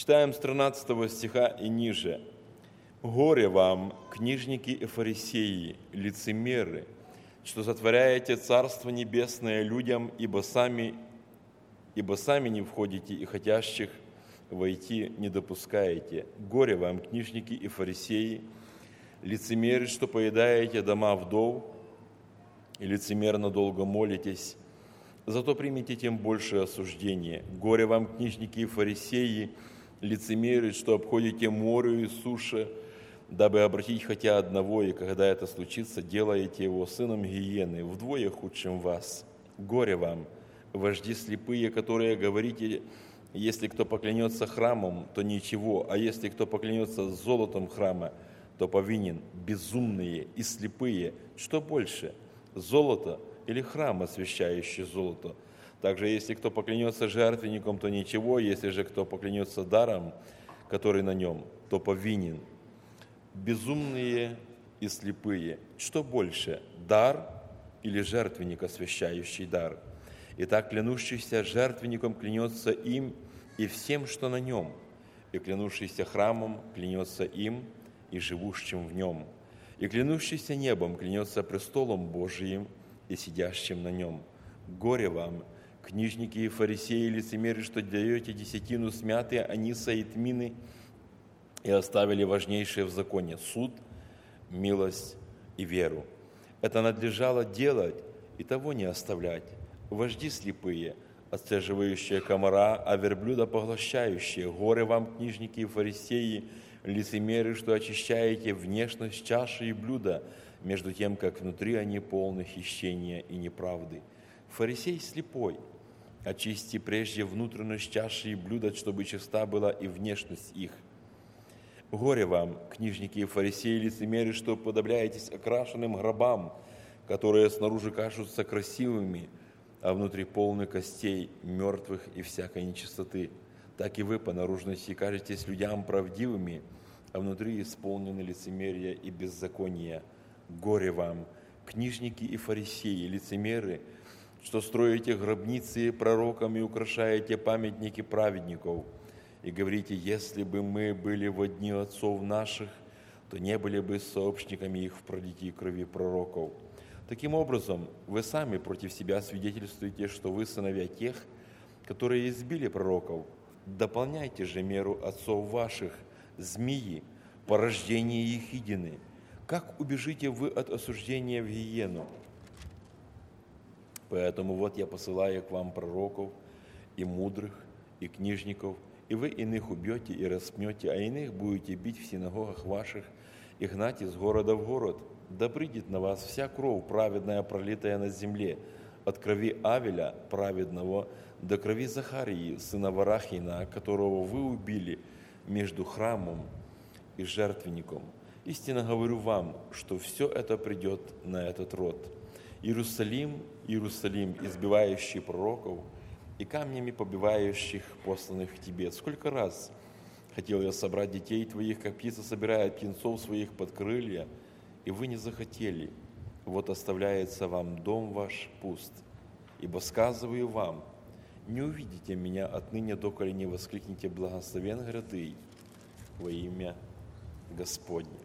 Читаем с 13 стиха и ниже. «Горе вам, книжники и фарисеи, лицемеры, что сотворяете Царство Небесное людям, ибо сами не входите и хотящих войти не допускаете. Горе вам, книжники и фарисеи, лицемеры, что поедаете дома вдов и лицемерно долго молитесь, зато примите тем большее осуждение. Горе вам, книжники и фарисеи, лицемеры, что обходите море и суше, дабы обратить хотя одного, и когда это случится, делаете его сыном гиены, вдвое худшим вас. Горе вам, вожди слепые, которые говорите, если кто поклянется храмом, то ничего, а если кто поклянется золотом храма, то повинен. Безумные и слепые, что больше, золото или храм, освящающий золото? Также, если кто поклянется жертвенником, то ничего, если же кто поклянется даром, который на нем, то повинен. Безумные и слепые, что больше, дар или жертвенник, освящающий дар? Итак, клянущийся жертвенником клянется им и всем, что на нем, и клянущийся храмом клянется им и живущим в нем, и клянущийся небом клянется престолом Божиим и сидящим на нем. Горе вам, книжники и фарисеи, лицемеры, что даете десятину смятые аниса и тмины, и оставили важнейшее в законе – суд, милость и веру. Это надлежало делать, и того не оставлять. Вожди слепые, отцеживающие комара, а верблюда поглощающие. Горе вам, книжники и фарисеи, лицемеры, что очищаете внешность чаши и блюда, между тем, как внутри они полны хищения и неправды. Фарисей слепой, очисти прежде внутренность чаши и блюда, чтобы чиста была и внешность их. Горе вам, книжники и фарисеи, лицемеры, что уподобляетесь окрашенным гробам, которые снаружи кажутся красивыми, а внутри полны костей, мертвых и всякой нечистоты. Так и вы по наружности кажетесь людям правдивыми, а внутри исполнены лицемерия и беззакония. Горе вам, книжники и фарисеи, лицемеры, что строите гробницы пророкам и украшаете памятники праведников, и говорите, если бы мы были во дни отцов наших, то не были бы сообщниками их в пролитии крови пророков. Таким образом, вы сами против себя свидетельствуете, что вы сыновья тех, которые избили пророков. Дополняйте же меру отцов ваших, змеи, порождение ехидины. Как убежите вы от осуждения в гиену? Поэтому вот я посылаю к вам пророков и мудрых, и книжников, и вы иных убьете и распнете, а иных будете бить в синагогах ваших и гнать из города в город. Да придет на вас вся кровь праведная, пролитая на земле, от крови Авеля праведного до крови Захарии, сына Варахина, которого вы убили между храмом и жертвенником. Истинно говорю вам, что все это придет на этот род. Иерусалим, Иерусалим, избивающий пророков и камнями побивающих посланных к тебе. Сколько раз хотел я собрать детей твоих, как птица собирает птенцов своих под крылья, и вы не захотели. Вот оставляется вам дом ваш пуст. Ибо сказываю вам, не увидите меня отныне, доколе не воскликнете благословен грядый во имя Господне.